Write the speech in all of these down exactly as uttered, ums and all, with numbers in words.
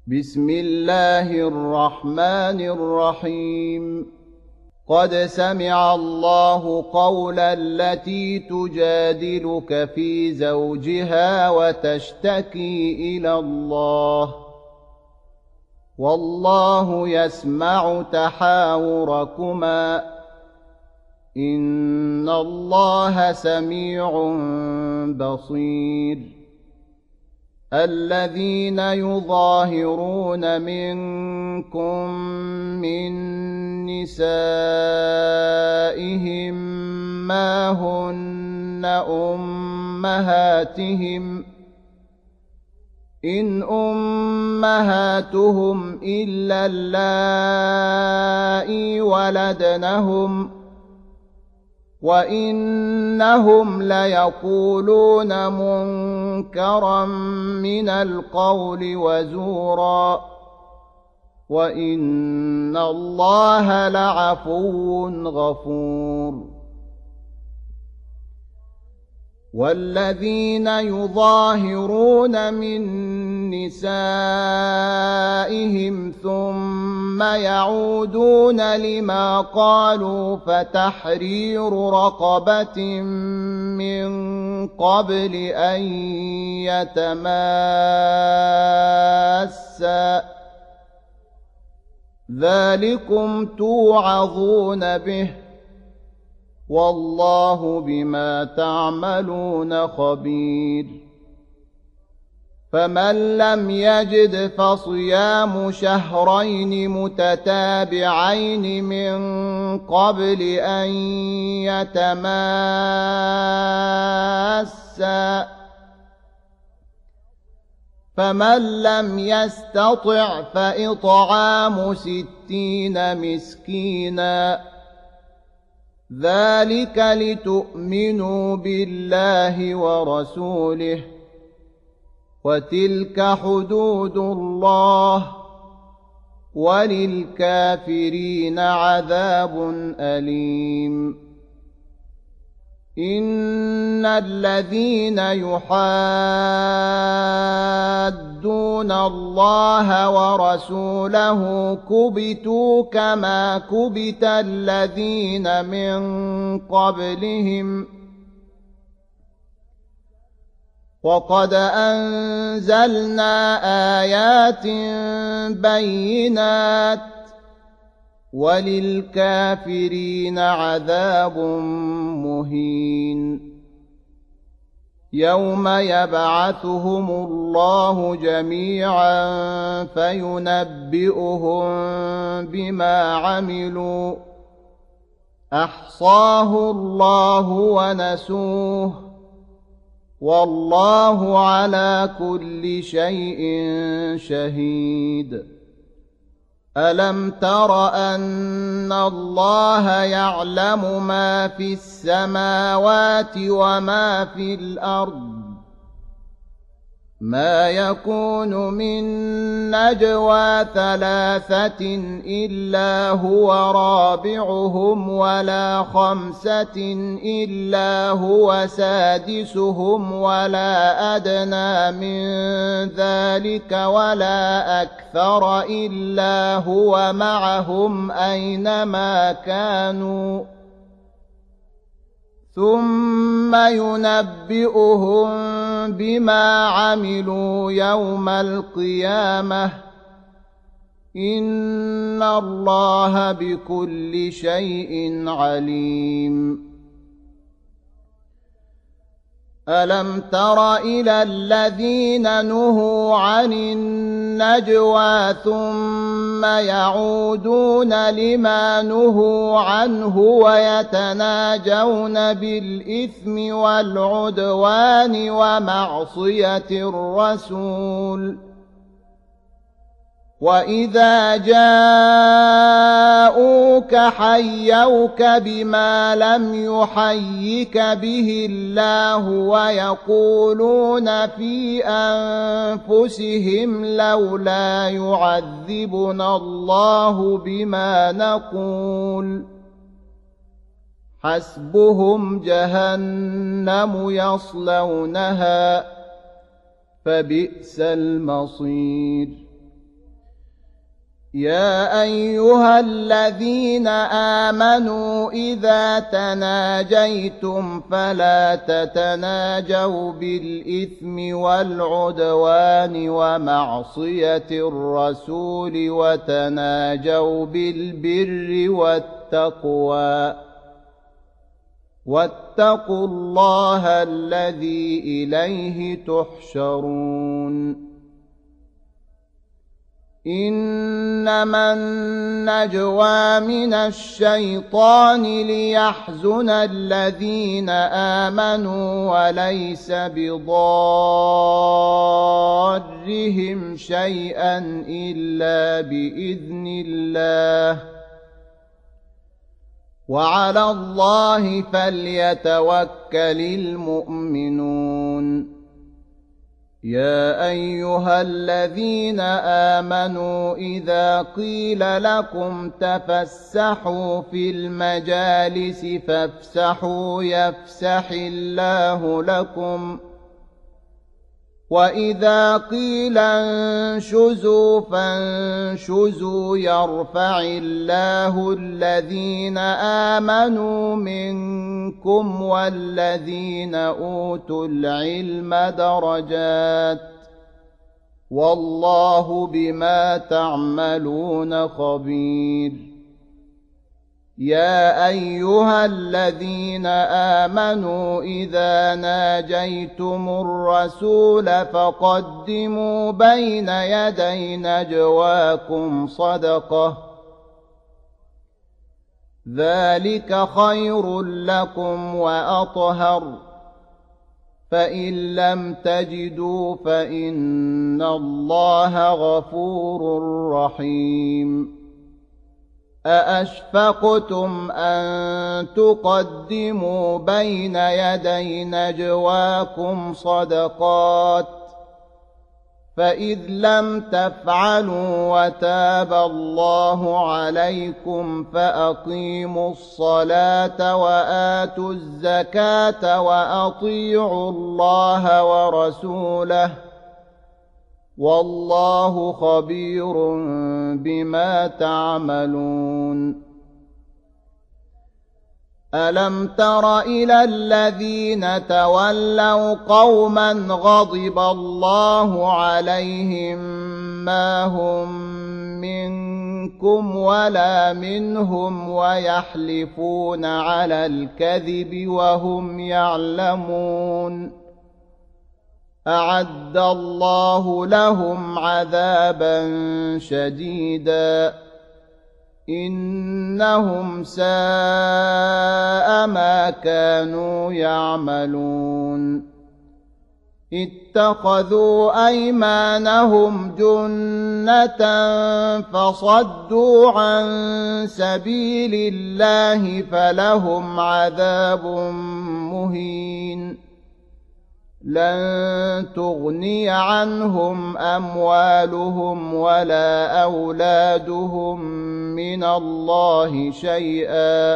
بسم الله الرحمن الرحيم قد سمع الله قول التي تجادلك في زوجها وتشتكي إلى الله والله يسمع تحاوركما إن الله سميع بصير الذين يظاهرون منكم من نسائهم ما هن أمهاتهم إن أمهاتهم إلا اللائي ولدنهم وإنهم ليقولون منكرا من القول وزورا وإن الله لعفو غفور والذين يظاهرون من نسائهم ثم يعودون لما قالوا فتحرير رقبة من قبل أن يتماسا ذلكم توعظون به والله بما تعملون خبير فمن لم يجد فصيام شهرين متتابعين من قبل أن يتماسا فمن لم يستطع فإطعام ستين مسكينا ذلك لتؤمنوا بالله ورسوله وتلك حدود الله وللكافرين عذاب أليم إن الذين يحادون الله ورسوله كبتوا كما كبت الذين من قبلهم وقد أنزلنا آيات بينات وللكافرين عذاب مهين يوم يبعثهم الله جميعا فينبئهم بما عملوا أحصاه الله ونسوه والله على كل شيء شهيد ألم تر أن الله يعلم ما في السماوات وما في الأرض ما يكون من نجوى ثلاثة إلا هو رابعهم ولا خمسة إلا هو سادسهم ولا أدنى من ذلك ولا أكثر إلا هو معهم أينما كانوا ثم ينبئهم بما عملوا يوم القيامة إن الله بكل شيء عليم ألم تر إلى الذين نهوا عن النجوى ثم يعودون لما نهوا عنه ويتناجون بالإثم والعدوان ومعصية الرسول وإذا جاءوك حيوك بما لم يحيك به الله ويقولون في أنفسهم لولا يعذبنا الله بما نقول حسبهم جهنم يصلونها فبئس المصير يا أيها الذين آمنوا إذا تناجيتم فلا تتناجوا بالإثم والعدوان ومعصية الرسول وتناجوا بالبر والتقوى واتقوا الله الذي إليه تحشرون إنما النجوى من الشيطان ليحزن الذين آمنوا وليس بضارهم شيئا إلا بإذن الله وعلى الله فليتوكل المؤمنون يا أيها الذين آمنوا إذا قيل لكم تفسحوا في المجالس فافسحوا يفسح الله لكم وإذا قيل انشزوا فانشزوا يرفع الله الذين آمنوا منكم والذين أوتوا العلم درجات والله بما تعملون خبير يا أيها الذين آمنوا إذا ناجيتم الرسول فقدموا بين يدي نجواكم صدقة ذلك خير لكم وأطهر فإن لم تجدوا فإن الله غفور رحيم أأشفقتم أن تقدموا بين يدي نجواكم صدقات فإذ لم تفعلوا وتاب الله عليكم فأقيموا الصلاة وآتوا الزكاة وأطيعوا الله ورسوله والله خبير بما تعملون ألم تر إلى الذين تولوا قوما غضب الله عليهم ما هم منكم ولا منهم ويحلفون على الكذب وهم يعلمون أعد الله لهم عذابا شديدا إنهم ساء ما كانوا يعملون اتخذوا أيمانهم جنة فصدوا عن سبيل الله فلهم عذاب مهين لن تغني عنهم أموالهم ولا أولادهم من الله شيئا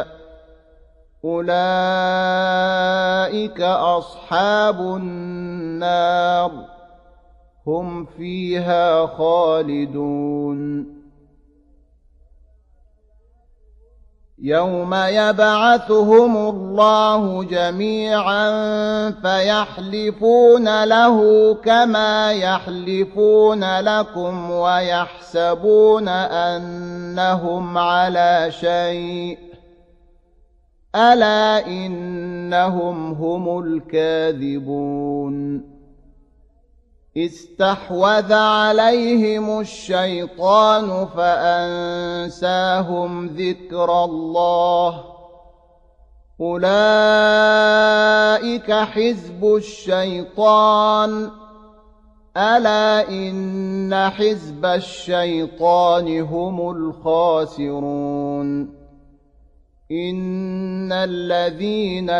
أولئك أصحاب النار هم فيها خالدون يوم يبعثهم الله جميعا فيحلفون له كما يحلفون لكم ويحسبون أنهم على شيء ألا إنهم هم الكاذبون استحوذ عليهم الشيطان فأنساهم ذكر الله أولئك حزب الشيطان ألا إن حزب الشيطان هم الخاسرون إن الذين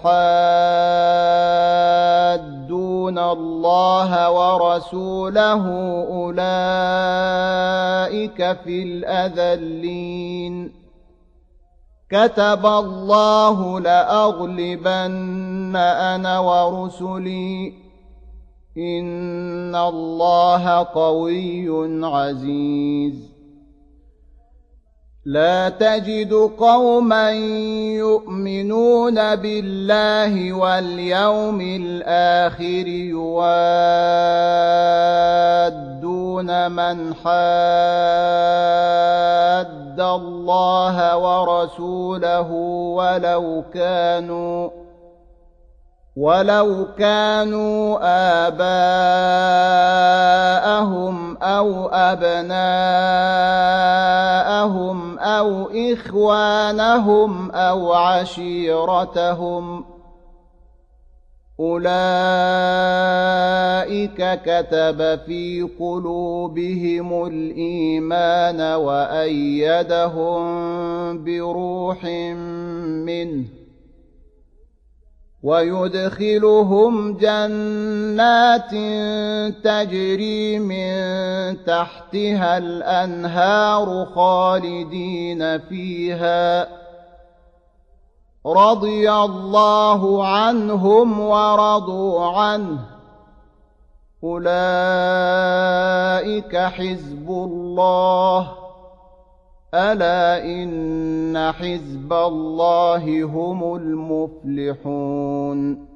يحادون الله ورسوله أولئك في الأذلين كتب الله لأغلبن أنا ورسلي إن الله قوي عزيز لا تجد قوما يؤمنون بالله واليوم الآخر يوادون من حاد الله ورسوله ولو كانوا ولو كانوا آباءهم أو أبناءهم أو إخوانهم أو عشيرتهم أولئك كتب في قلوبهم الإيمان وأيدهم بروح منه ويدخلهم جنات تجري من تحتها الأنهار خالدين فيها رضي الله عنهم ورضوا عنه أولئك حزب الله ألا إن حزب الله هم المفلحون